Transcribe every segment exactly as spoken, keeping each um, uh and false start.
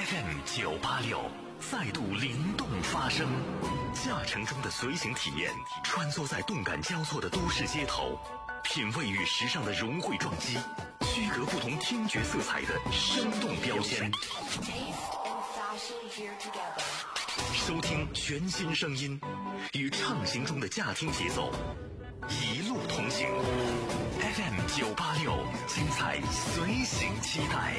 F M 九八六再度灵动发声，驾乘中的随行体验，穿梭在动感交错的都市街头，品味与时尚的融汇撞击，区隔不同听觉色彩的生动标签。收听全新声音，与畅行中的驾听节奏，一路同行。F M 九八六，精彩随行期待。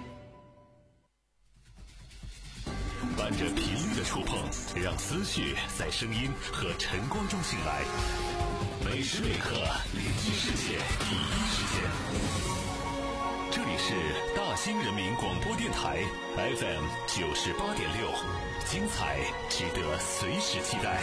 伴着频率的触碰，让思绪在声音和晨光中醒来。每时每刻，聆听世界第一时间。这里是大兴人民广播电台 F M 九十八点六，精彩值得随时期待。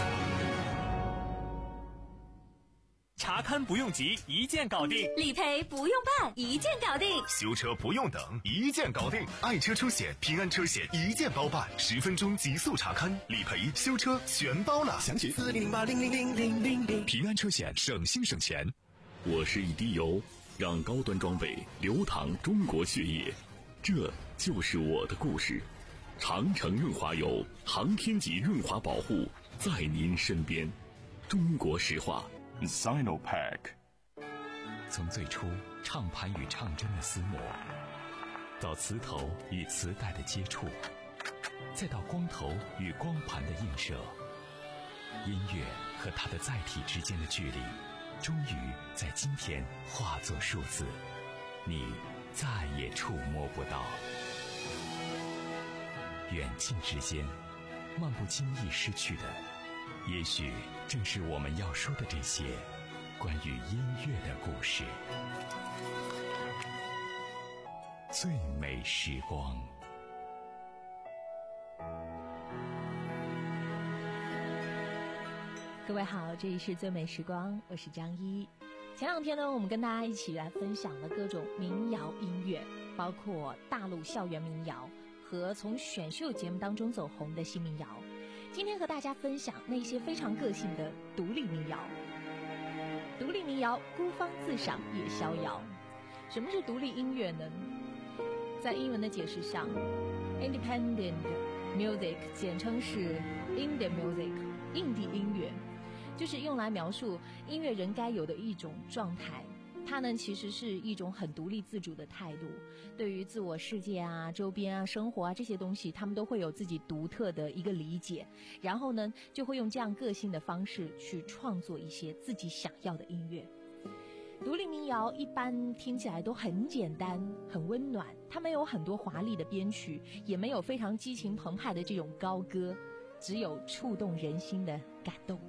查勘不用急，一键搞定； 理赔不用办，一键搞定； 修车不用等，一键搞定。爱车出险，平安车险一键包办，十分钟极速查勘，理赔、修车全包了。详询四零零八零零零零零零。平安车险，省心省钱。 我是一滴油，让高端装备流淌中国血液，这就是我的故事。长城润滑油，航天级润滑保护，在您身边。中国石化。 Sinopac。 从最初唱盘与唱针的厮磨，到磁头与磁带的接触，再到光头与光盘的映射，音乐和它的载体之间的距离终于在今天化作数字，你再也触摸不到。远近之间，漫不经意失去的，也许正是我们要说的这些关于音乐的故事。最美时光。 各位好，这里是最美时光，我是张一。前两天呢，我们跟大家一起来分享了各种民谣音乐，包括大陆校园民谣和从选秀节目当中走红的新民谣。今天和大家分享那些非常个性的独立民谣。独立民谣孤芳自赏也逍遥。什么是独立音乐呢？在英文的解释上， Independent Music 简称是 Indie Music， 印地音乐，就是用来描述音乐人该有的一种状态。它呢其实是一种很独立自主的态度，对于自我世界啊、周边啊、生活啊这些东西，他们都会有自己独特的一个理解，然后呢就会用这样个性的方式去创作一些自己想要的音乐。独立民谣一般听起来都很简单很温暖，它没有很多华丽的编曲，也没有非常激情澎湃的这种高歌，只有触动人心的感动。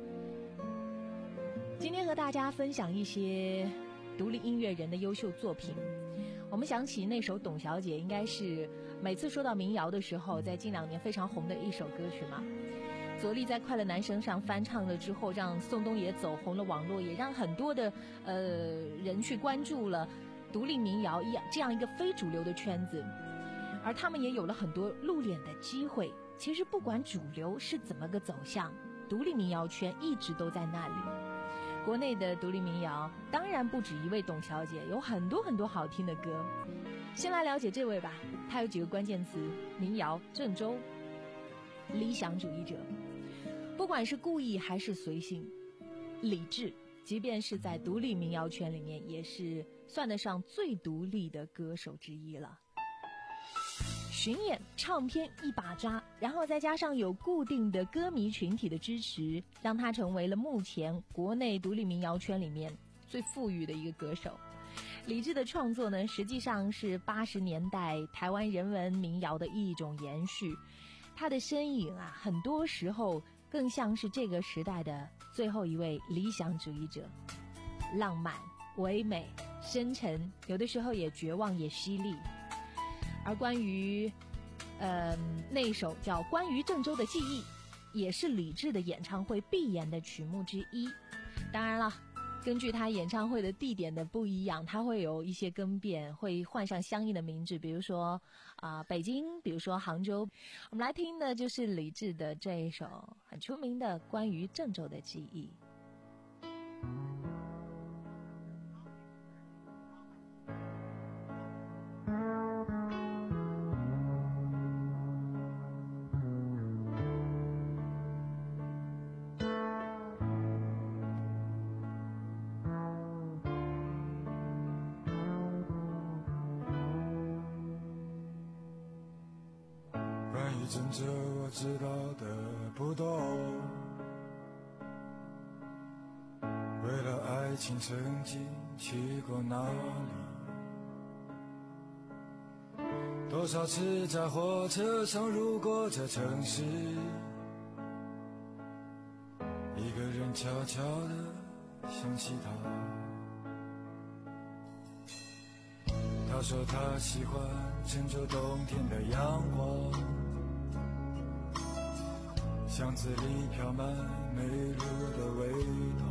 今天和大家分享一些独立音乐人的优秀作品。我们想起那首董小姐，应该是每次说到民谣的时候，在近两年非常红的一首歌曲嘛。左立在快乐男声上翻唱了之后，让宋冬野走红了网络，也让很多的呃人去关注了独立民谣一这样一个非主流的圈子，而他们也有了很多露脸的机会。其实不管主流是怎么个走向，独立民谣圈一直都在那里。国内的独立民谣当然不止一位董小姐，有很多很多好听的歌。先来了解这位吧，她有几个关键词：民谣、郑州、理想主义者。不管是故意还是随性，李志即便是在独立民谣圈里面，也是算得上最独立的歌手之一了。巡演唱片一把抓，然后再加上有固定的歌迷群体的支持，让他成为了目前国内独立民谣圈里面最富裕的一个歌手。李志的创作呢，实际上是八十年代台湾人文民谣的一种延续，他的身影啊，很多时候更像是这个时代的最后一位理想主义者，浪漫、唯美、深沉，有的时候也绝望也犀利。而关于呃那首叫《关于郑州的记忆》，也是李志的演唱会必演的曲目之一。当然了，根据他演唱会的地点的不一样，他会有一些更变，会换上相应的名字，比如说啊、呃、北京，比如说杭州。我们来听的就是李志的这一首很出名的《关于郑州的记忆》。 一阵子我知道的不多，为了爱情曾经去过哪里，多少次在火车上路过这城市，一个人悄悄地想起他。他说他喜欢郑州冬天的阳光，巷子里飘满梅露的味道，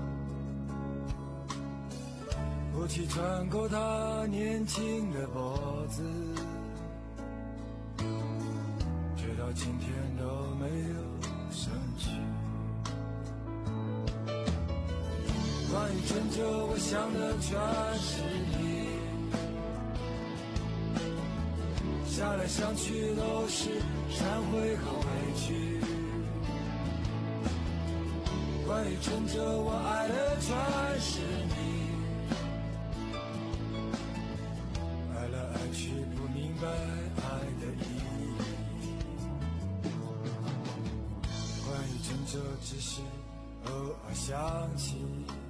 雾气穿过他年轻的脖子，直到今天都没有生气。关于郑州我想的全是你，想来想去都是忏悔和委屈。关于郑州我爱的全是你，爱来爱去不明白爱的意义。关于郑州只是偶尔想起，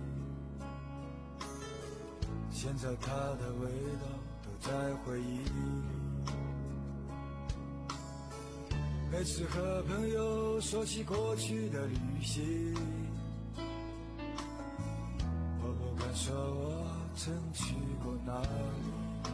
现在它的味道都在回忆里。每次和朋友说起过去的旅行，我不敢说我曾去过哪里。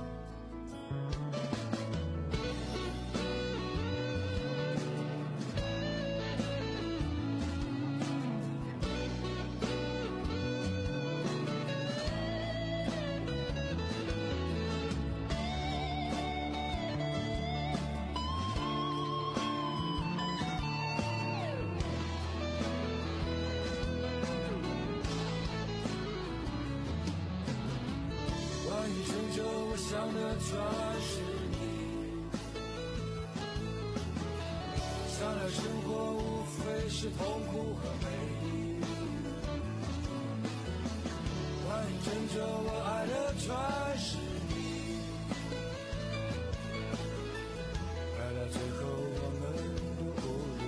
想的全是你，想来生活无非是痛苦和美丽。关于郑州我爱的全是你，爱到最后我们都无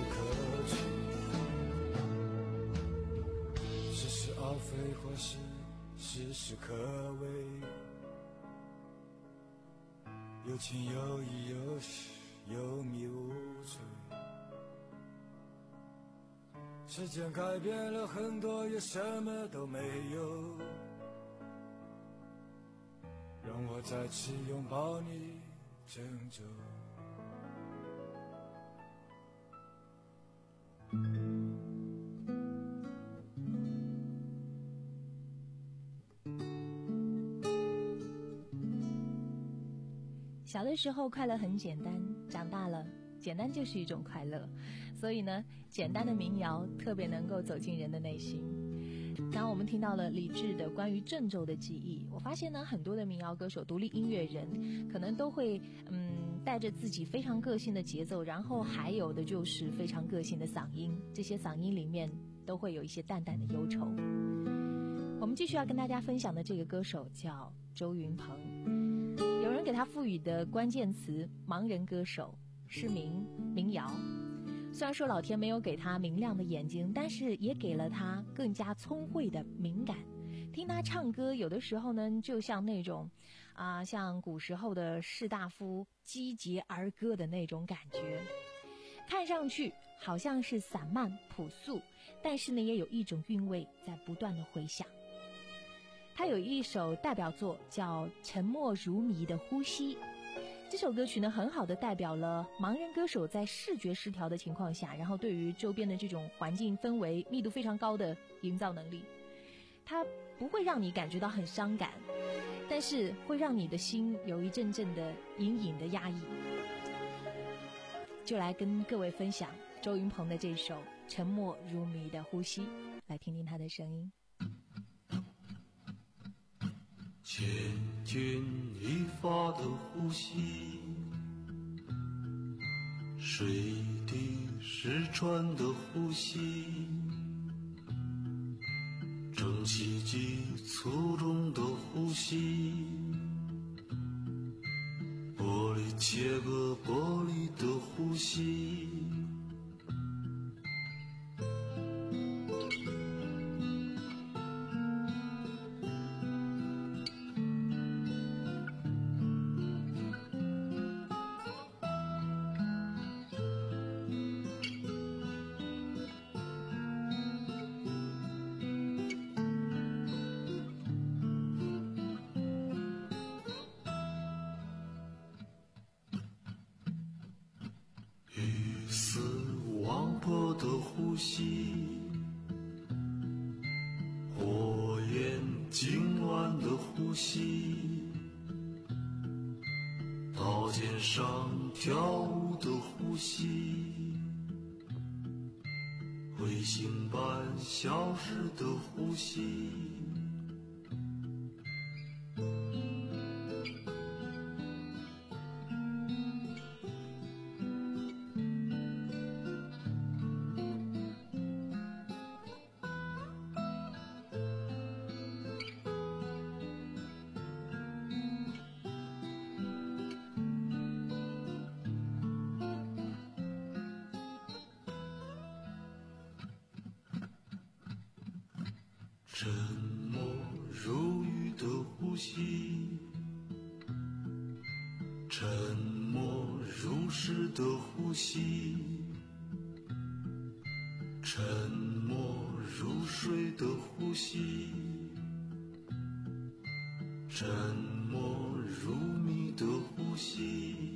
路可去，似是而非或是事事可为，有情有义有时有迷无醉。时间改变了很多，也什么都没有，让我再次拥抱你郑州。 小的时候快乐很简单，长大了简单就是一种快乐。所以呢，简单的民谣特别能够走进人的内心。刚刚我们听到了李志的关于郑州的记忆，我发现呢，很多的民谣歌手、独立音乐人可能都会嗯带着自己非常个性的节奏，然后还有的就是非常个性的嗓音，这些嗓音里面都会有一些淡淡的忧愁。我们继续要跟大家分享的这个歌手叫周云鹏，有人给他赋予的关键词盲人歌手、失明、民谣。虽然说老天没有给他明亮的眼睛，但是也给了他更加聪慧的敏感。听他唱歌有的时候呢，就像那种啊、呃，像古时候的士大夫击节儿歌的那种感觉，看上去好像是散漫朴素，但是呢也有一种韵味在不断的回响。他有一首代表作叫《沉默如谜的呼吸》，这首歌曲呢很好的代表了盲人歌手在视觉失调的情况下，然后对于周边的这种环境氛围密度非常高的营造能力。它不会让你感觉到很伤感，但是会让你的心有一阵阵的隐隐的压抑。就来跟各位分享周云鹏的这首《沉默如谜的呼吸》，来听听他的声音。 千钧一发的呼吸，水滴石穿的呼吸，正气急粗重的呼吸，玻璃切割玻璃的呼吸。的呼吸，火焰痉挛的呼吸，刀尖上跳舞的呼吸，彗星般消失的呼吸。沉默如雨的呼吸，沉默如诗的呼吸，沉默如水的呼吸，沉默如谜的呼吸。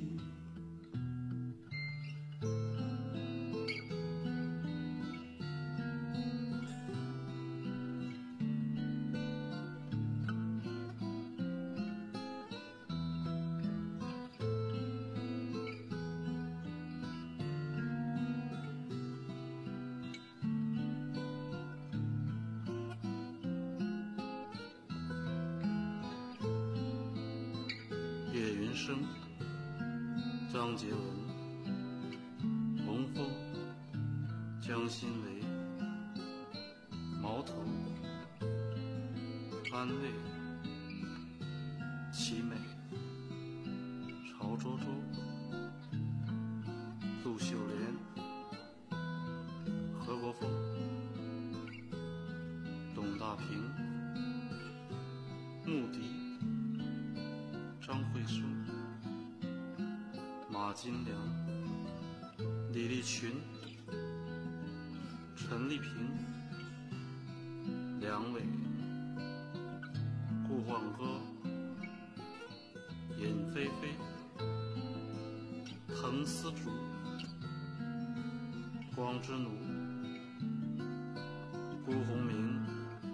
叶云生、张杰文、洪峰、江新维、毛头、安慰、齐美、曹卓洲、杜秀莲、何国锋、董大平、穆迪、张惠生、马金良、李立群、陈丽萍、梁伟、顾焕歌、尹菲菲、滕思竹、光之奴、辜鸿铭、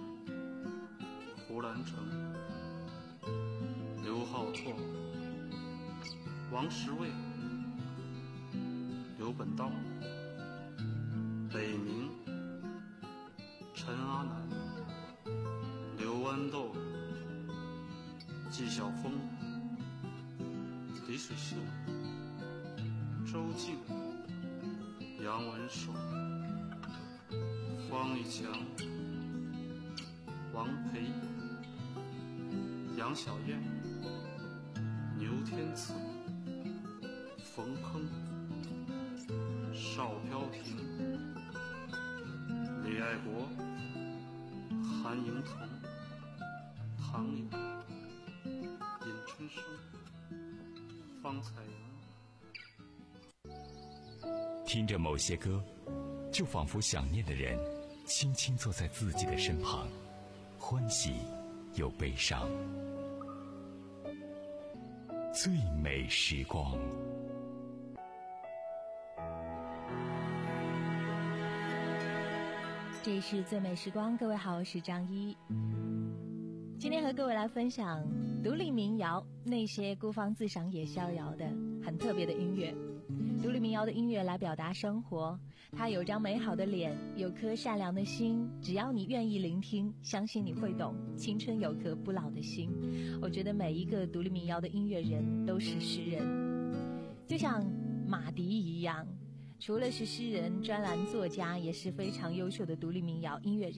胡兰成、刘浩拓、王石卫、刘本道、北明、陈阿南、刘豌豆、纪晓峰、李水秀、周静、杨文守、方玉强、王培、杨小燕、牛天赐、冯铿、邵飘萍、李爱国、韩迎彤、唐颖、尹春生、方彩阳。 听着某些歌，就仿佛想念的人轻轻坐在自己的身旁，欢喜又悲伤。最美时光。 这里是最美时光，各位好，我是张一。今天和各位来分享独立民谣，那些孤芳自赏也逍遥的很特别的音乐。独立民谣的音乐来表达生活，它有张美好的脸，有颗善良的心，只要你愿意聆听，相信你会懂，青春有颗不老的心。我觉得每一个独立民谣的音乐人都是诗人，就像马迪一样，除了是诗人、专栏作家，也是非常优秀的独立民谣音乐人。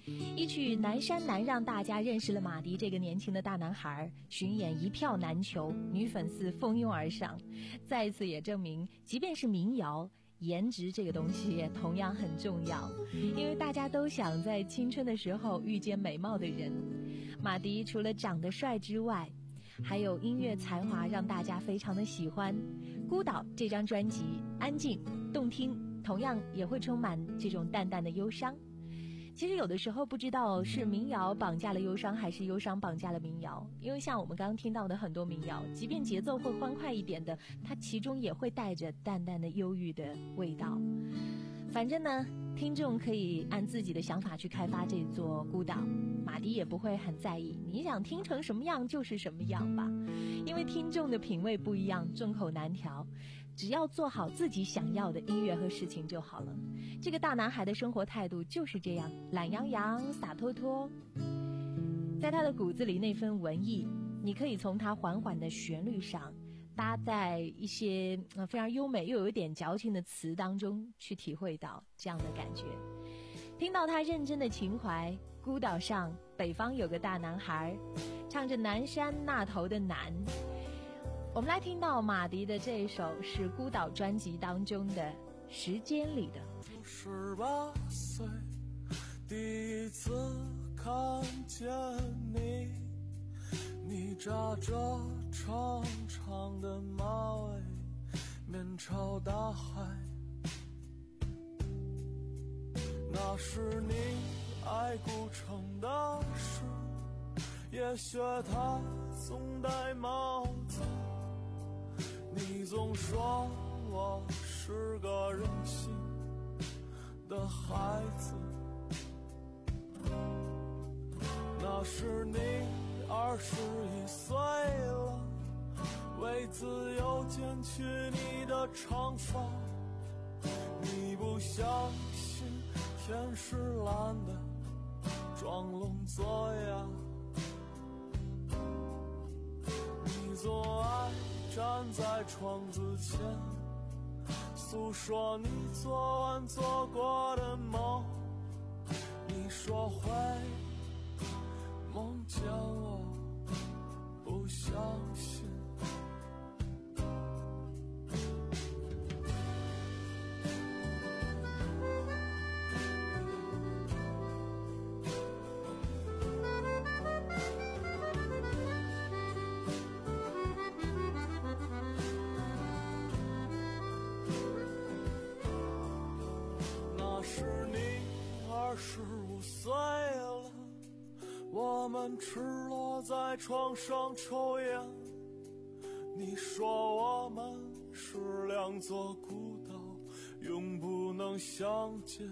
一曲《南山南》让大家认识了马迪这个年轻的大男孩，巡演一票难求，女粉丝蜂拥而上，再一次也证明，即便是民谣，颜值这个东西也同样很重要，因为大家都想在青春的时候遇见美貌的人。马迪除了长得帅之外，还有音乐才华让大家非常的喜欢。孤岛这张专辑安静动听，同样也会充满这种淡淡的忧伤。其实有的时候不知道是民谣绑架了忧伤，还是忧伤绑架了民谣，因为像我们刚刚听到的很多民谣，即便节奏会欢快一点的，它其中也会带着淡淡的忧郁的味道。反正呢，听众可以按自己的想法去开发这座孤岛，马迪也不会很在意，你想听成什么样就是什么样吧，因为听众的品味不一样，众口难调，只要做好自己想要的音乐和事情就好了。这个大男孩的生活态度就是这样，懒洋洋洒脱脱，在他的骨子里那份文艺，你可以从他缓缓的旋律上，搭在一些非常优美又有一点矫情的词当中去体会到这样的感觉。听到他认真的情怀，孤岛上北方有个大男孩，唱着南山那头的南。我们来听到马迪的这一首是孤岛专辑当中的时间里的。 十八岁第一次看见你，你扎着长长的马尾，面朝大海，那是你爱古城的事，也学他总戴帽子，你总说我是个任性的孩子，那是你二十一岁了，为自由剪去你的长发，你不相信天是蓝的，装聋作哑，你总爱站在窗子前诉说你昨晚做过的梦，你说会梦见我，不相信。那是你二十五岁了，我们赤裸在床上抽烟，你说我们是两座孤岛，永不能相见，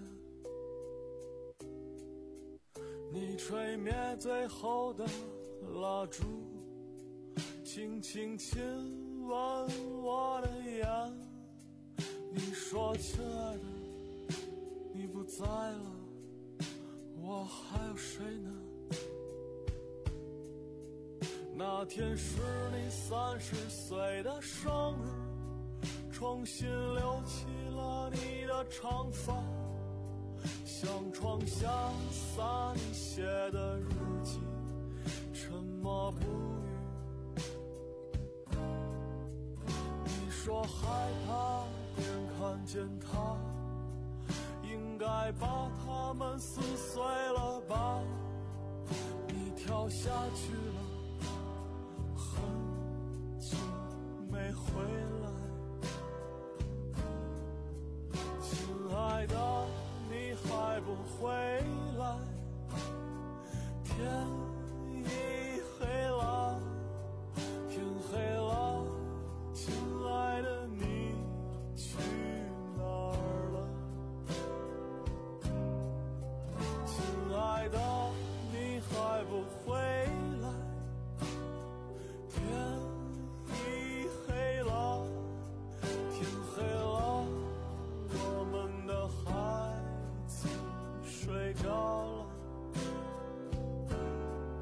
你吹灭最后的蜡烛，轻轻亲吻我的眼，你说亲爱的你不在了，我还有谁呢？那天是你三十岁的生日，重新留起了你的长发，向窗下洒你写的日记，沉默不语。你说害怕别人看见他，应该把他们撕碎了吧，你跳下去了，很久没回来，亲爱的你还不回来，天已黑了，天黑了，亲爱的你去哪儿了？亲爱的你还不回来，天已黑了，天黑了，我们的孩子睡着了。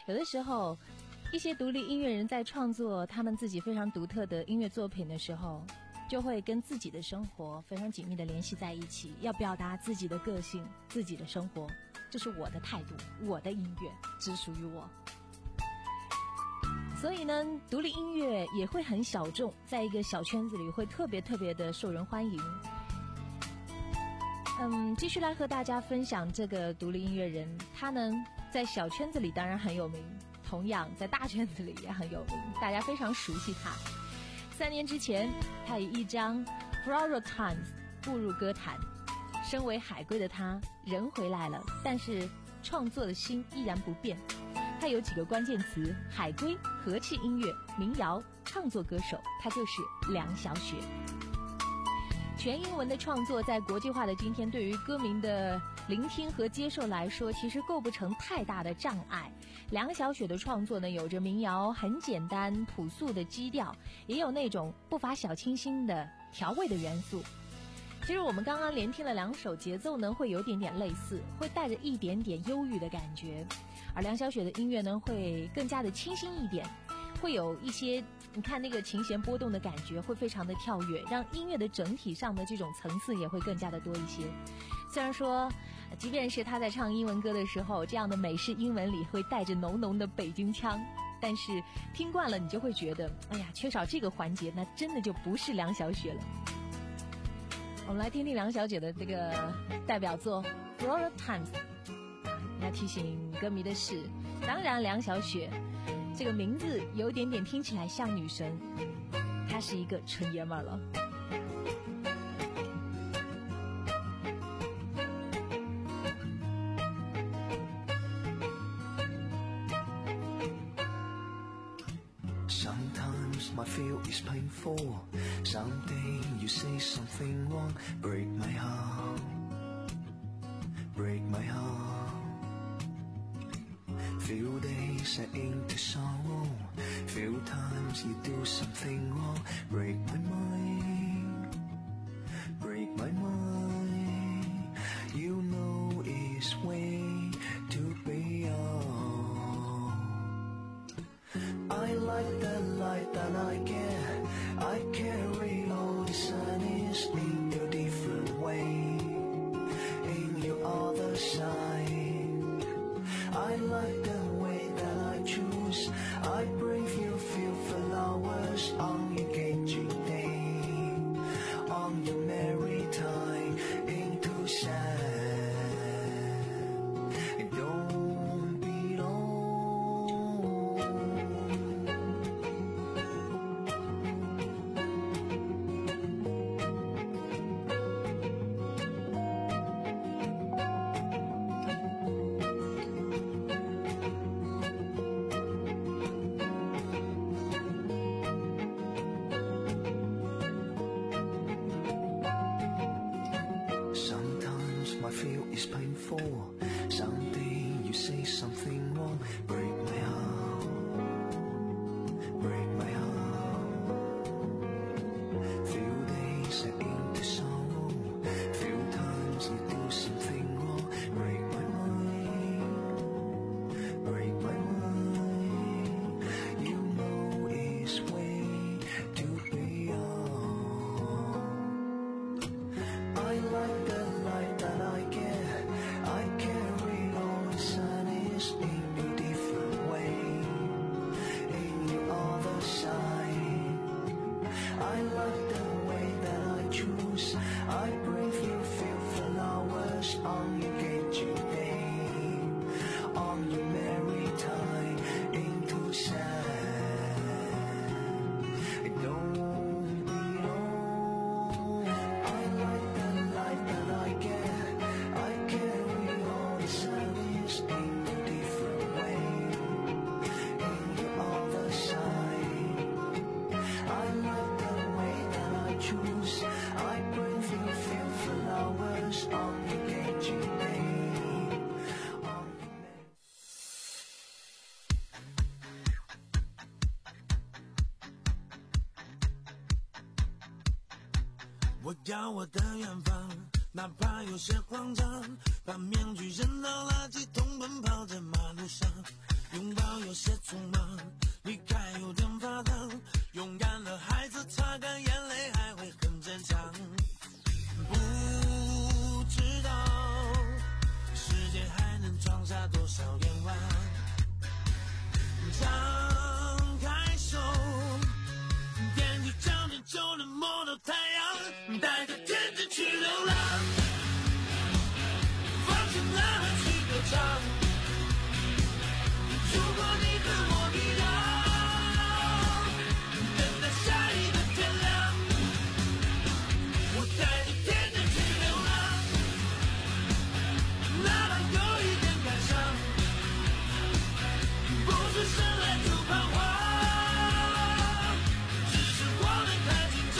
有的时候一些独立音乐人在创作他们自己非常独特的音乐作品的时候，就会跟自己的生活非常紧密的联系在一起，要表达自己的个性，自己的生活，这是我的态度，我的音乐只属于我。所以呢，独立音乐也会很小众，在一个小圈子里会特别特别的受人欢迎。嗯，继续来和大家分享这个独立音乐人，他呢在小圈子里当然很有名，同样在大圈子里也很有名，大家非常熟悉他。三年之前，他以一张 Floral Times 步入歌坛。身为海归的他，人回来了，但是创作的心依然不变。他有几个关键词：海归、和气音乐、民谣、唱作歌手，他就是梁晓雪。全英文的创作在国际化的今天，对于歌迷的聆听和接受来说，其实构不成太大的障碍。梁晓雪的创作呢，有着民谣很简单朴素的基调，也有那种不乏小清新的调味的元素。其实我们刚刚连听了两首，节奏呢会有点点类似，会带着一点点忧郁的感觉，而梁晓雪的音乐呢会更加的清新一点，会有一些你看那个琴弦波动的感觉会非常的跳跃，让音乐的整体上的这种层次也会更加的多一些。虽然说即便是他在唱英文歌的时候，这样的美式英文里会带着浓浓的北京腔，但是听惯了你就会觉得，哎呀，缺少这个环节那真的就不是梁晓雪了。我们来听听梁小姐的这个代表作 Floral Times。 要提醒歌迷的是，当然梁晓雪这个名字有点点听起来像女神，她是一个纯爷们儿了。 Sometimes my feel is painful. Someday you say something wrong, break my heart, break my heart. Few days I into sorrow, few times you do something wrong, break my mind, break my mind. You know it's way too beyond. I like the light that I get, I carry all the sadness in your different way, in your other side. I like the way that I choose, I bring you few flowers on your engaging day, on your married time, into sad. It don't belong. I feel is painful. Someday you say something wrong, break my heart, break my heart. Few days I into sorrow, few times you do something wrong, break my mind, break my mind. You know it's way too beyond. I like the light that I get, I carry all the sadness in a different way, in your other side. I like the way that I choose, I bring you few flowers on your engaging day, on your married time, into sad. It don't belong. I like the light that I get, I carry all the sadness in a different way, in your other side. I like the way that I choose, I bring you few flowers on your engaging day, on your married. 我要我的远方，哪怕有些慌张，把面具扔到垃圾桶，奔跑在马路上。 拥抱有些匆忙，离开有点发烫，勇敢的孩子擦干眼泪还会很坚强。不知道世界还能装下多少愿望，张开手，踮起脚尖就能摸到太阳，带着天使去流浪，放下呐喊去歌唱。如果你和我一样，等待下一个天亮，我带着天真去流浪，哪怕有一点感伤，不是生来就彷徨，只是我们太紧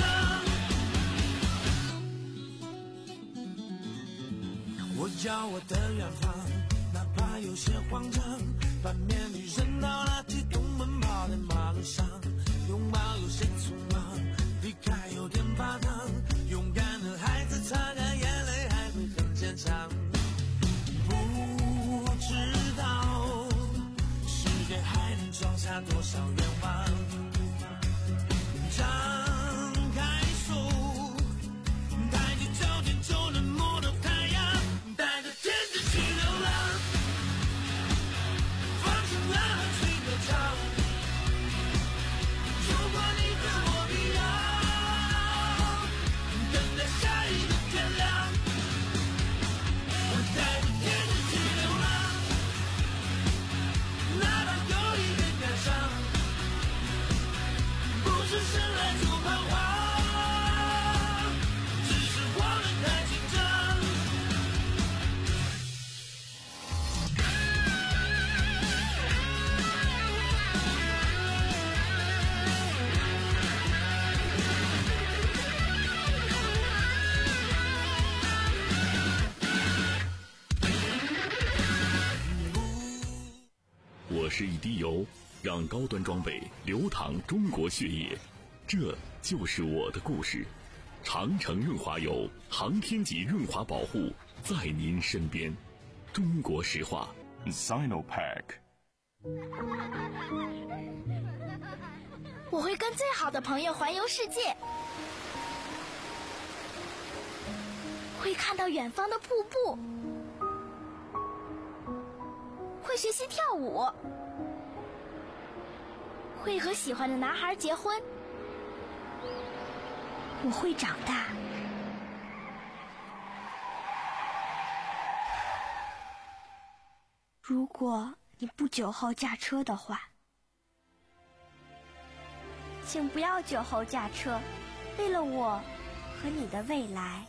张。我要我的远方，哪怕有些慌张，把面具扔到垃圾桶，奔跑在马路上，拥抱有些匆忙，离开有点发烫，勇敢的孩子擦干眼泪还会很坚强。不知道世界还能装下多少愿望，张开手，抬起脚尖就能摸到太阳，带着天使去流浪，放下呐喊去歌唱。如果你和我一样，等待下一个天亮，我带着天使去流浪，哪怕有一点感伤，不是生来就彷徨，只是我们太紧张。 我是一滴油，让高端装备流淌中国血液，这就是我的故事。长城润滑油，航天级润滑保护，在您身边。中国石化 Sinopec。 我会跟最好的朋友环游世界，会看到远方的瀑布，会学习跳舞，会和喜欢的男孩结婚。我会长大。如果你不酒后驾车的话，请不要酒后驾车，为了我和你的未来。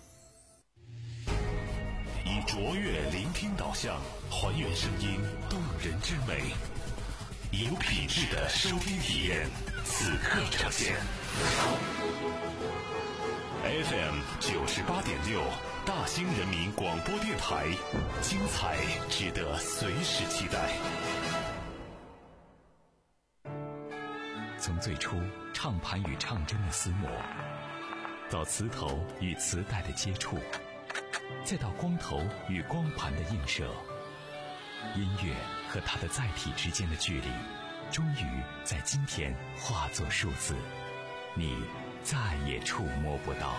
以卓越聆听导向，还原声音动人之美，有品质的收听体验，此刻呈现。F M 九十八点六，大兴人民广播电台，精彩值得随时期待。 从最初唱盘与唱针的厮磨，到磁头与磁带的接触，再到光头与光盘的映射，音乐和它的载体之间的距离，终于在今天化作数字，你再也触摸不到。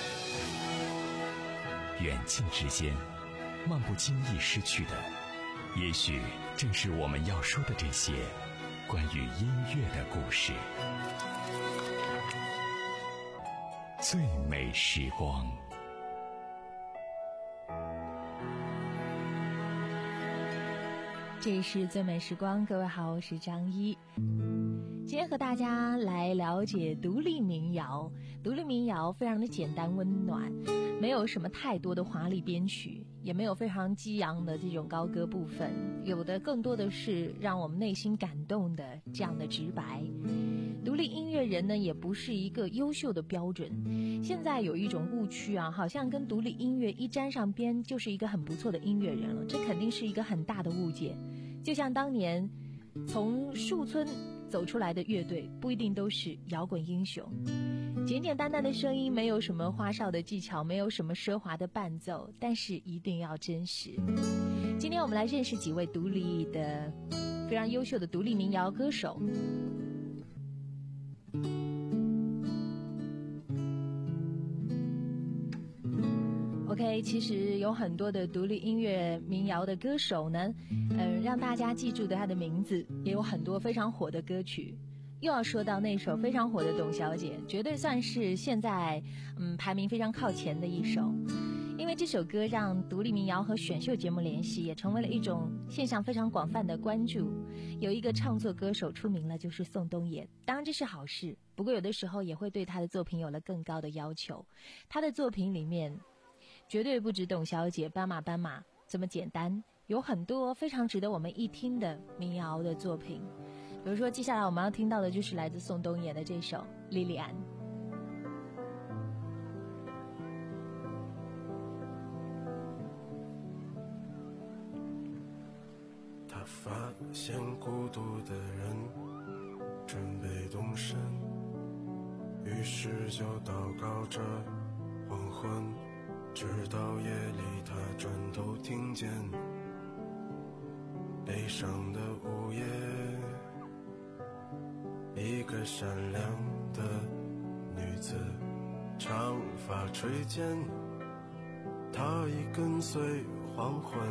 远近之间，漫不经意失去的，也许正是我们要说的这些关于音乐的故事。最美时光。 这是最美时光，各位好，我是张一。今天和大家来了解独立民谣。独立民谣非常的简单温暖，没有什么太多的华丽编曲，也没有非常激昂的这种高歌部分，有的更多的是让我们内心感动的这样的直白。独立音乐人呢，也不是一个优秀的标准。现在有一种误区啊，好像跟独立音乐一沾上边就是一个很不错的音乐人了，这肯定是一个很大的误解。就像当年从树村走出来的乐队，不一定都是摇滚英雄。简简单单的声音，没有什么花哨的技巧，没有什么奢华的伴奏，但是一定要真实。今天我们来认识几位独立的非常优秀的独立民谣歌手。OK， 其实有很多的独立音乐民谣的歌手呢，嗯，让大家记住的他的名字，也有很多非常火的歌曲。又要说到那首非常火的《董小姐》，绝对算是现在嗯排名非常靠前的一首。因为这首歌让独立民谣和选秀节目联系，也成为了一种现象非常广泛的关注。有一个唱作歌手出名了，就是宋冬野，当然这是好事，不过有的时候也会对他的作品有了更高的要求。他的作品里面绝对不止董小姐、斑马斑马这么简单，有很多非常值得我们一听的民谣的作品。比如说接下来我们要听到的就是来自宋冬野的这首《莉莉安》。 他发现孤独的人准备动身，于是就祷告着黄昏，直到夜里他转头听见悲伤的午夜，一个善良的女子，长发垂肩，她已跟随黄昏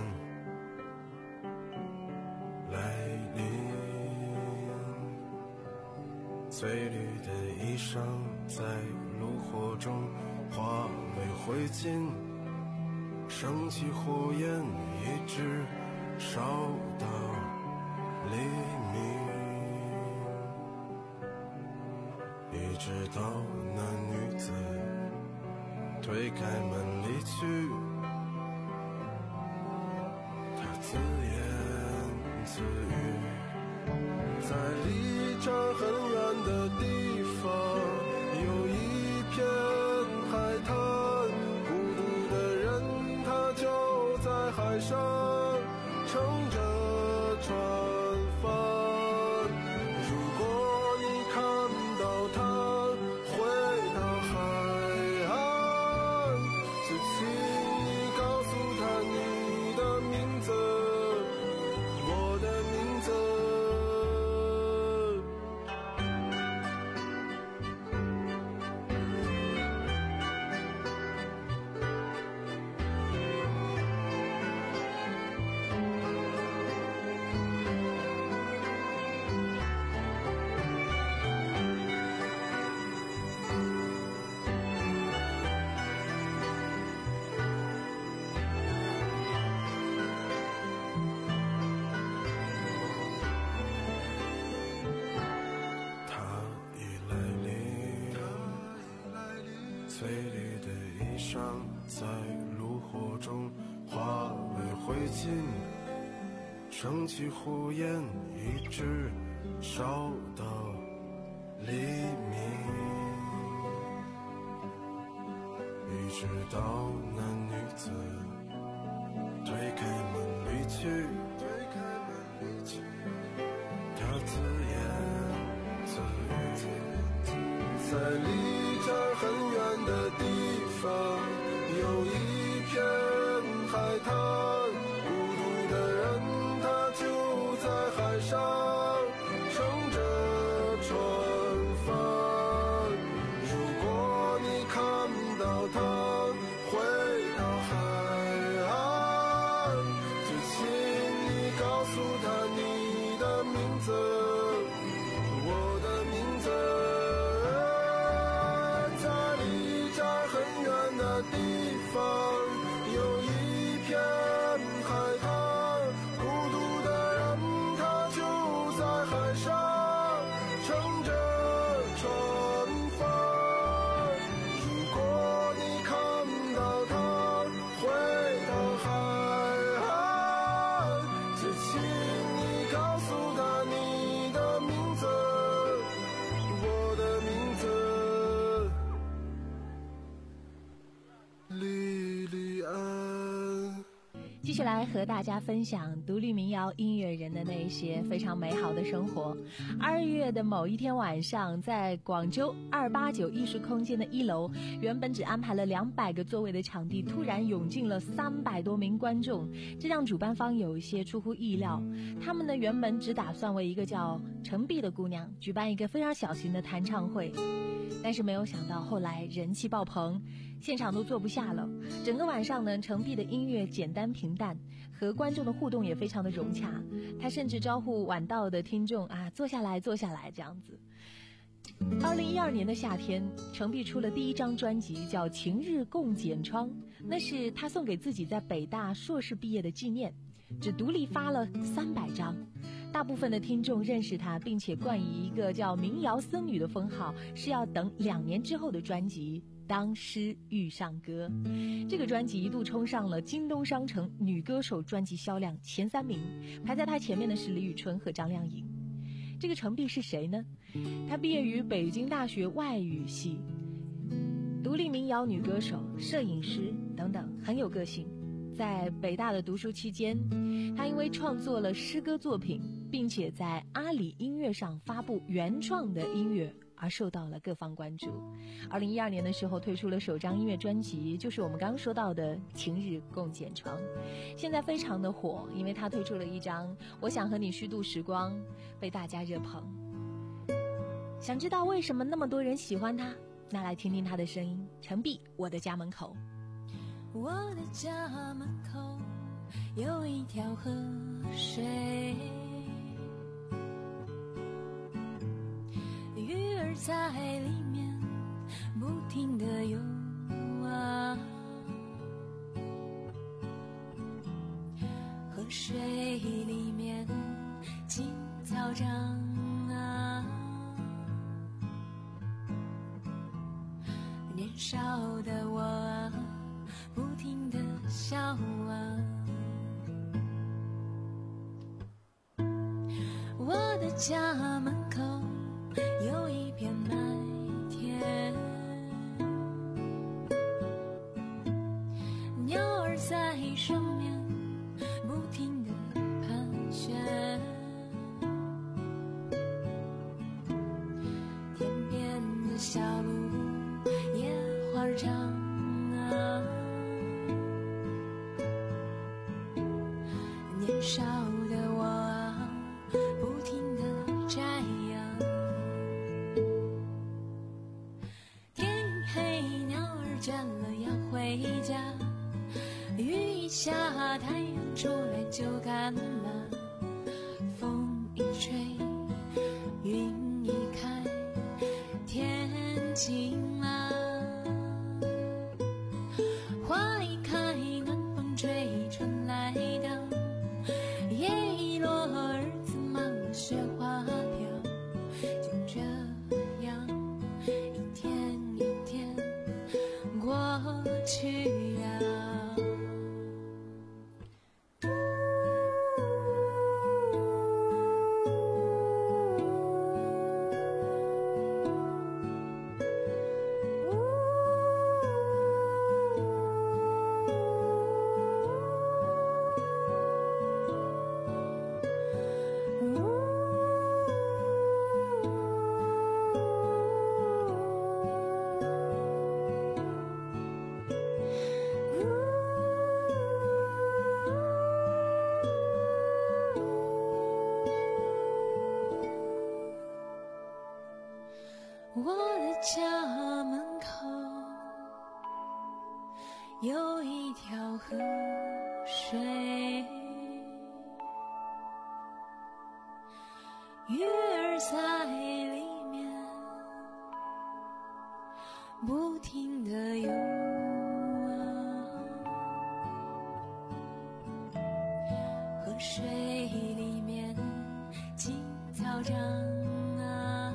来临，翠绿的衣裳在炉火中化为灰烬，升起火焰一直烧到黎明，一直到那女子推开门离去，她自言自语，在离这儿很远的地方有一片海滩，孤独的人他就在海上乘着船帆，如果你看到他回到海岸，就请你告诉他你的名字，我的名字。翠绿的衣裳在炉火中化为灰烬，升起火焰一直烧到黎明，一直到那女子推开门离去，她自言自语，在离这儿很远的地方有一片海滩，孤独的人他就在海上乘着船帆，如果你看到他回到海岸，就请你告诉他你的名字，我的名字。 继续来和大家分享独立民谣音乐人的那一些非常美好的生活。二月的某一天晚上，在广州二八九艺术空间的一楼，原本只安排了两百个座位的场地，突然涌进了三百多名观众，这让主办方有一些出乎意料。他们呢原本只打算为一个叫程璧的姑娘举办一个非常小型的弹唱会，但是没有想到后来人气爆棚，现场都坐不下了。整个晚上呢，程璧的音乐简单平淡，和观众的互动也非常的融洽。他甚至招呼晚到的听众啊，坐下来坐下来这样子。二零一二年的夏天，程璧出了第一张专辑叫《晴日共剪窗》，那是他送给自己在北大硕士毕业的纪念，只独立发了三百张。大部分的听众认识他，并且冠以一个叫民谣僧女的封号，是要等两年之后的专辑《当诗遇上歌》。这个专辑一度冲上了京东商城女歌手专辑销量前三名，排在他前面的是李宇春和张靓颖。这个程璧是谁呢？她毕业于北京大学外语系，独立民谣女歌手、摄影师等等，很有个性。在北大的读书期间，她因为创作了诗歌作品，并且在阿里音乐上发布原创的音乐，而受到了各方关注。二零一二年的时候推出了首张音乐专辑，就是我们刚刚说到的《晴日共剪窗》，现在非常的火，因为他推出了一张《我想和你虚度时光》，被大家热捧。想知道为什么那么多人喜欢他？那来听听他的声音。程璧，我的家门口。 我的家门口有一条河水，鱼儿在里面不停地游啊，河水里面青草长啊，年少的我啊不停地笑啊，我的家门口有一片麦田，鸟儿在上面不停地盘旋，天边的小路野花长啊，年少的我啊不停地摘呀，天黑鸟儿倦了要回家，雨一下太阳出来就干了，风一吹云一开天晴了，花一开暖风吹春来到，叶一落儿子忙了雪花飘，就这样一天一天过去呀。我的家门口有一条河水，鱼儿在里面不停地游啊，河水里面青草长啊，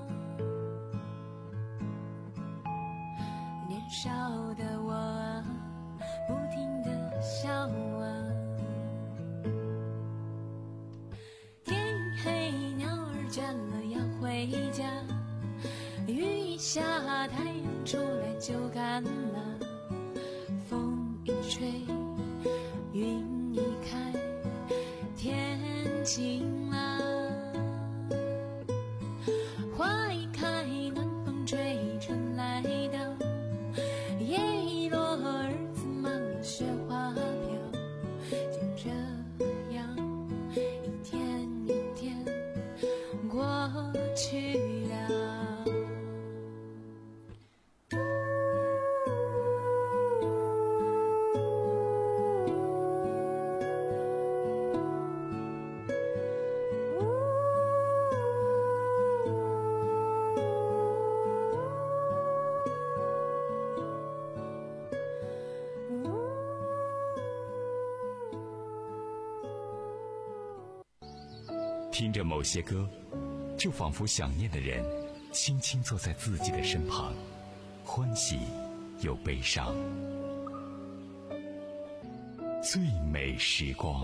年少的我不停地笑啊，天黑鸟儿倦了要回家，雨一下太阳出来就干了，风一吹云晴朗。花一开，南风吹，春来到，叶一落，儿子满了雪花飘。就这样，一天一天过去了。 听着某些歌，就仿佛想念的人轻轻坐在自己的身旁，欢喜又悲伤。最美时光，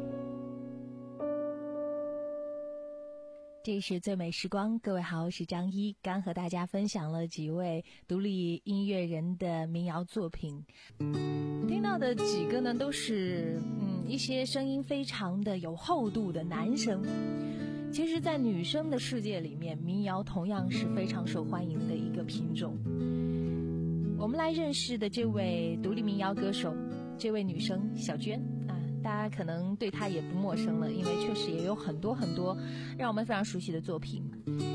这是最美时光。各位好，我是张一，刚和大家分享了几位独立音乐人的民谣作品，听到的几个呢都是嗯一些声音非常的有厚度的男生。其实在女生的世界里面，民谣同样是非常受欢迎的一个品种。我们来认识的这位独立民谣歌手，这位女生小娟啊，大家可能对她也不陌生了，因为确实也有很多很多让我们非常熟悉的作品。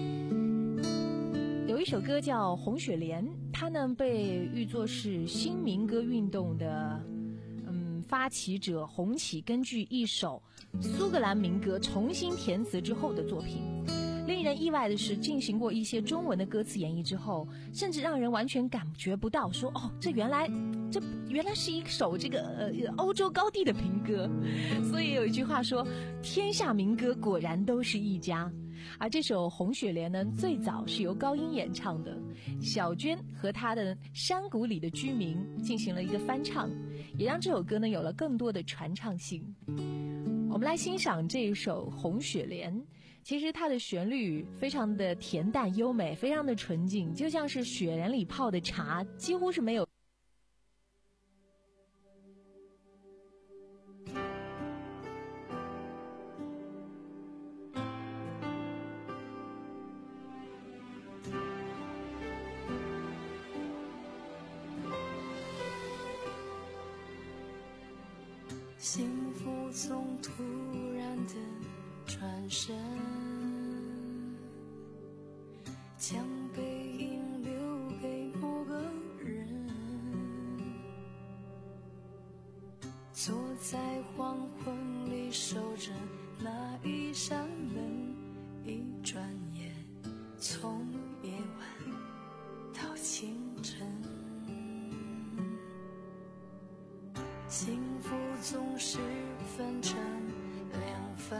有一首歌叫《红雪莲》，它呢被誉作是新民歌运动的嗯发起者洪启根据一首苏格兰民歌重新填词之后的作品。令人意外的是，进行过一些中文的歌词演绎之后，甚至让人完全感觉不到说哦，这原来这原来是一首这个呃欧洲高地的民歌。所以有一句话说，天下民歌果然都是一家。而这首《红雪莲》呢，最早是由高音演唱的，小娟和她的山谷里的居民进行了一个翻唱，也让这首歌呢有了更多的传唱性。我们来欣赏这一首《红雪莲》，其实它的旋律非常的恬淡优美，非常的纯净，就像是雪人里泡的茶，几乎是没有幸福总突然的转身，将背影留给某个人，坐在黄昏里守着那一扇门，一转眼从夜晚到清晨。幸福总是分成两份，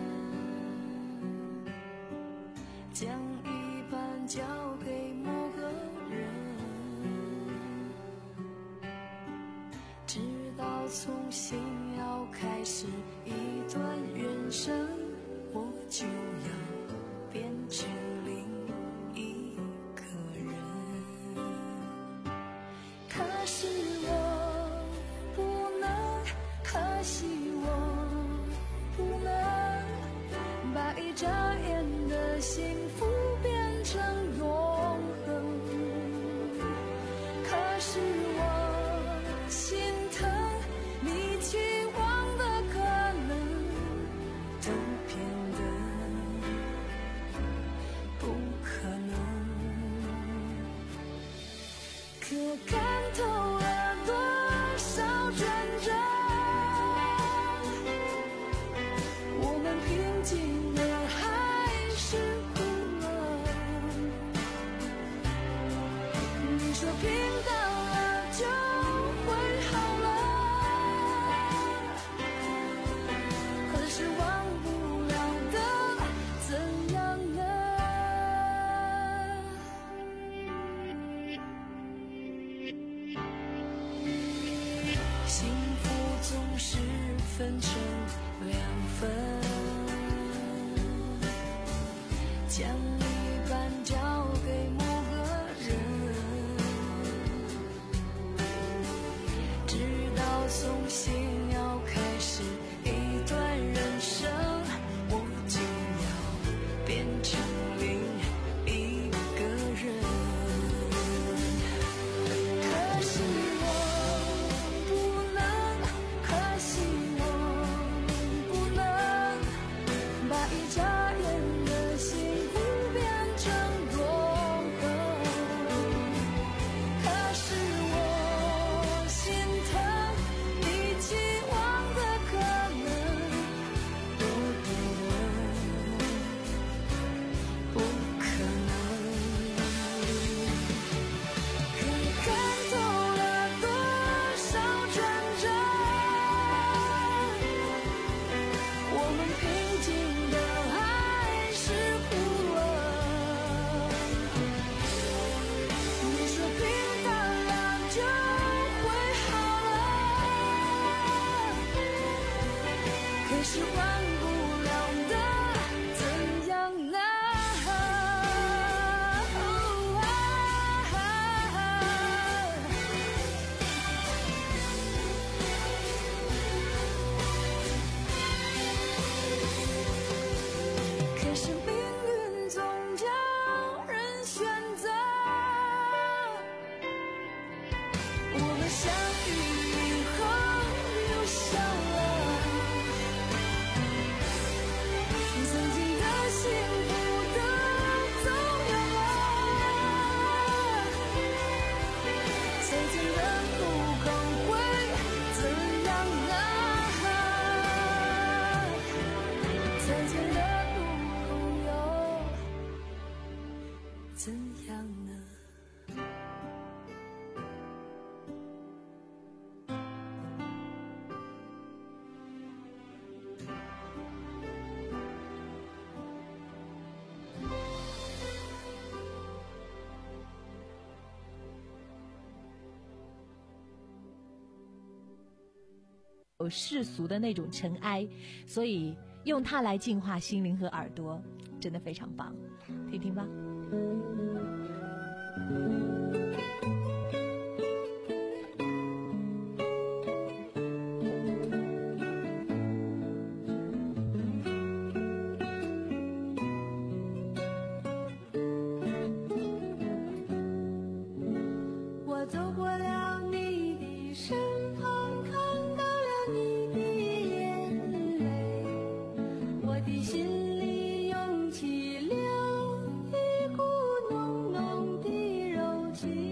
将一半交给某个人，直到重新要开始一段人生，我就要变成另一个人。可是我可惜我不能把一眨眼的幸福变成永恒，可是我心疼你期望的可能都变得不可能，可看透了多少转折，平静了还是哭了，你说平淡了就会好了，可是忘不了的怎样呢？幸福总是分成两份，将一半交给某个人，直到重新要开始一段人生， 是换不了的，怎样呢？可是命运总叫人选择，我们相遇以后又散了，曾经的幸福都走远了，再见的路口会怎样啊？再见的路口又怎样呢？ 有世俗的那种尘埃，所以用它来净化心灵和耳朵，真的非常棒，听听吧。 我走过了你的身旁，看到了你的眼泪，我的心涌起了一股浓浓的柔情。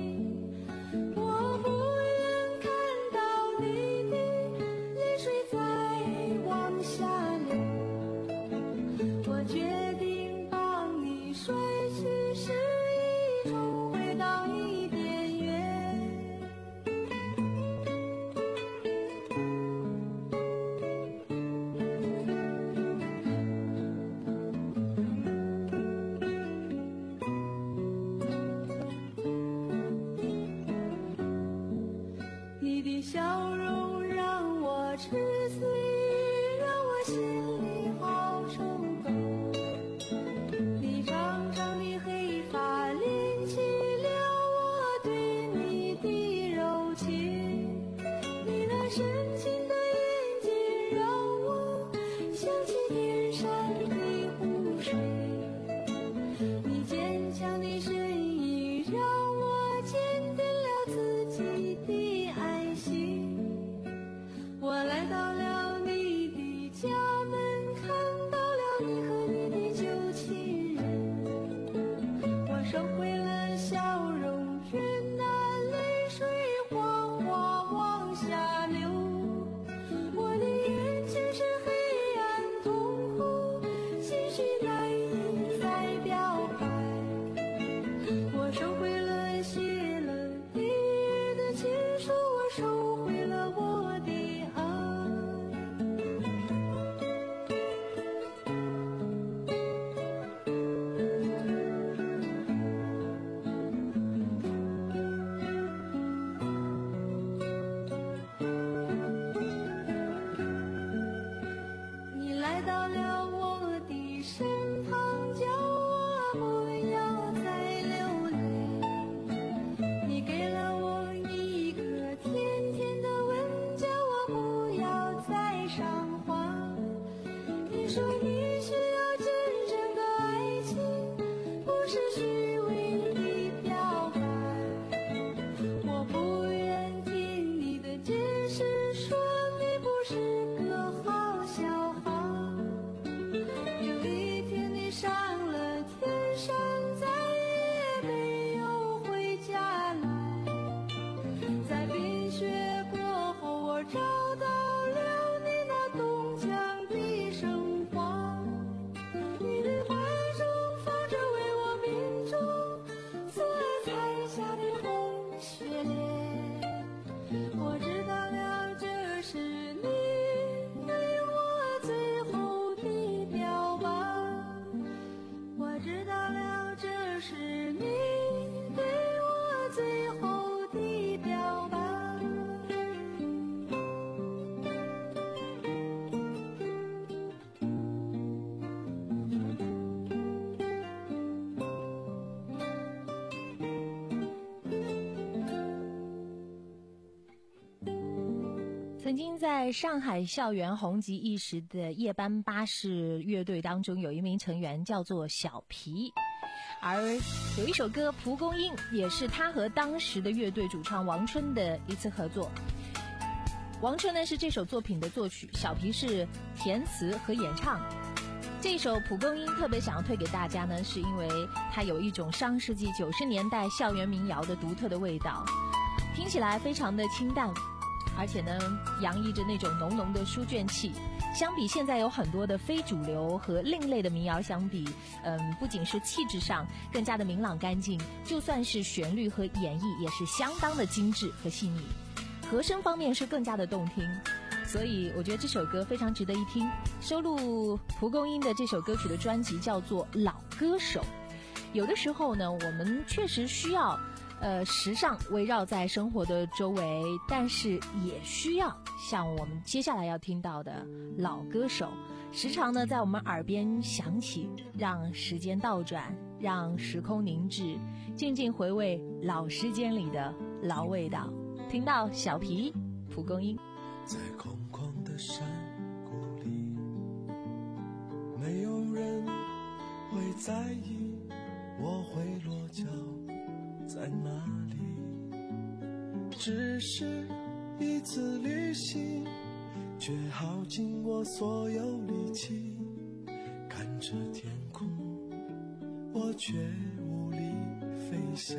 曾经在上海校园红极一时的夜班巴士乐队当中，有一名成员叫做小皮，而有一首歌《蒲公英》也是他和当时的乐队主唱王春的一次合作。王春呢是这首作品的作曲，小皮是填词和演唱。这首《蒲公英》特别想要推给大家呢，是因为它有一种上世纪九十年代校园民谣的独特的味道，听起来非常的清淡，而且呢洋溢着那种浓浓的书卷气。相比现在有很多的非主流和另类的民谣相比，嗯，不仅是气质上更加的明朗干净，就算是旋律和演绎也是相当的精致和细腻，和声方面是更加的动听。所以我觉得这首歌非常值得一听。收录蒲公英的这首歌曲的专辑叫做《老歌手》。有的时候呢，我们确实需要呃，时尚围绕在生活的周围，但是也需要像我们接下来要听到的老歌手，时常呢在我们耳边响起，让时间倒转，让时空凝滞，静静回味老时间里的老味道。听到小皮蒲公英。 在空旷的山谷里，没有人会在意我会落脚在哪里，只是一次旅行，却耗尽我所有力气。看着天空，我却无力飞翔。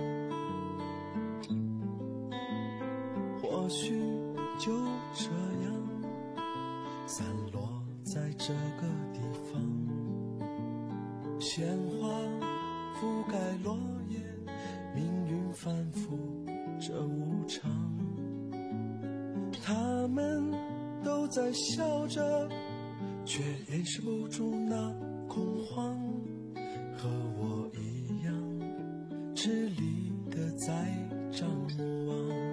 或许就这样散落在这个地方，鲜花覆盖落叶，命运反复这无常。他们都在笑着，却掩饰不住那恐慌，和我一样吃力的在张望。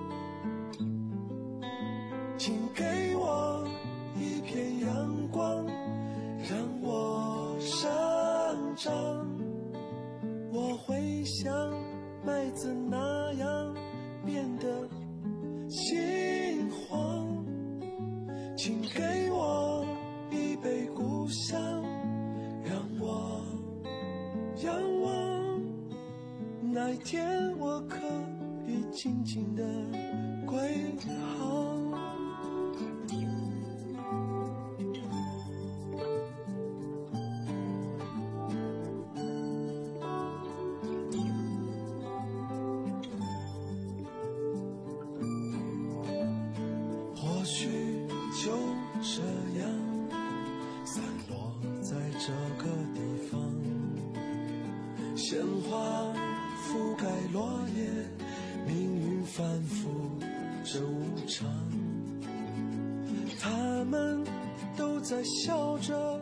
请给我一片阳光，让我生长，我会像麦子那样变得心慌。请给我一杯故乡，让我仰望，那一天我可以静静地归航。鲜花覆盖落叶，命运反复这无常。他们都在笑着。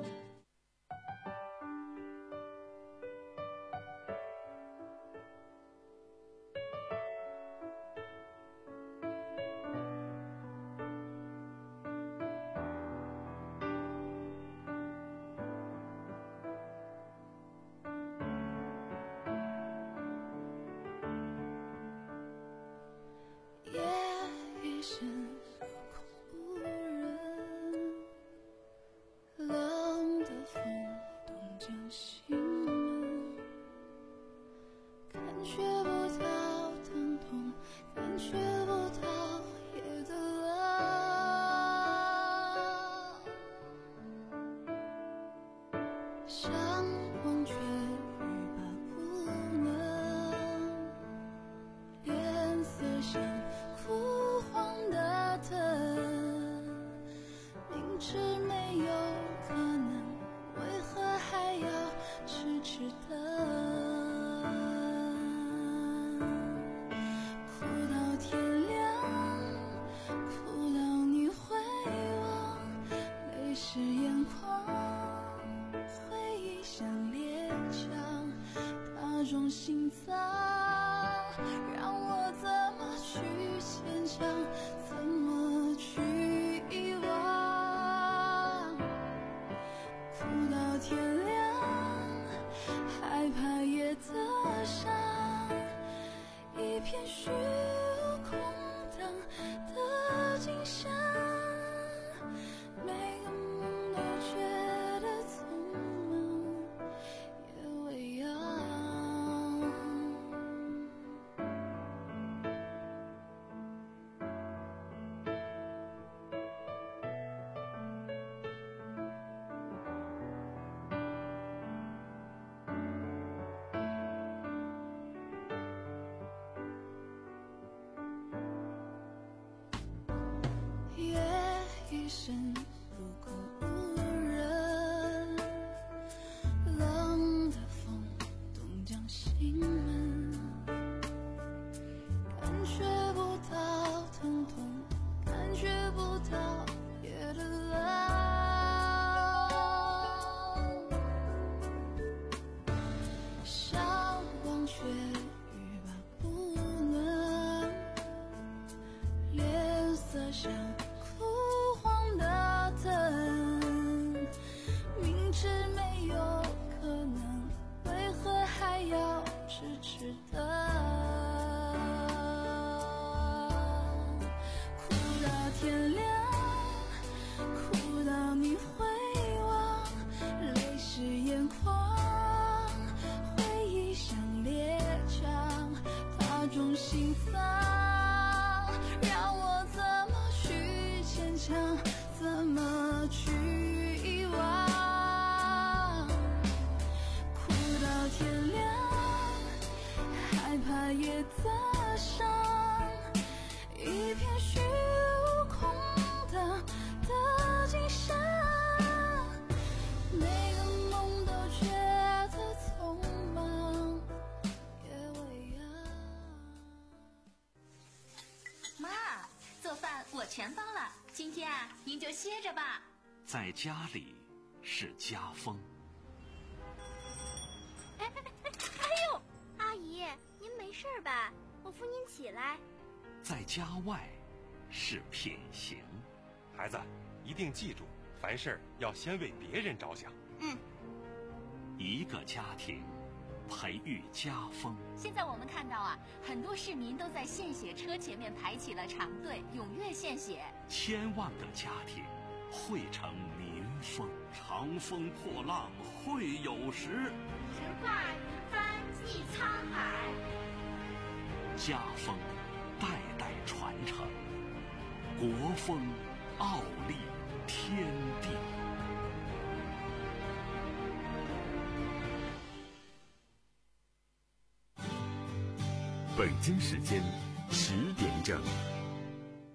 一片虚空荡的景象。 一身入口无人，冷的风冻将心门，感觉不到疼痛，感觉不到夜的冷，向往却欲罢不能，脸色像枯黄的灯，明知没有可能，为何还要痴痴等？哭到天亮，哭到你回望，泪湿眼眶，回忆像猎枪，打中心脏，让我怎么去牵强，怎么去遗忘？哭到天亮，害怕夜的伤，一片虚无空的的景象，每个梦都觉得匆忙，也未央。 妈，做饭我全包了，今天啊，您就歇着吧。 在家里是家风， 哎哎哎哎呦，阿姨，您没事吧？我扶您起来。 在家外是品行。 孩子，一定记住，凡事要先为别人着想。 嗯， 一个家庭培育家风。 现在我们看到啊，很多市民都在献血车前面排起了长队，踊跃献血。 千万个家庭汇成民风。长风破浪会有时， 直挂云帆济沧海。 家风代代传承，国风傲立天地。 北京时间十点整。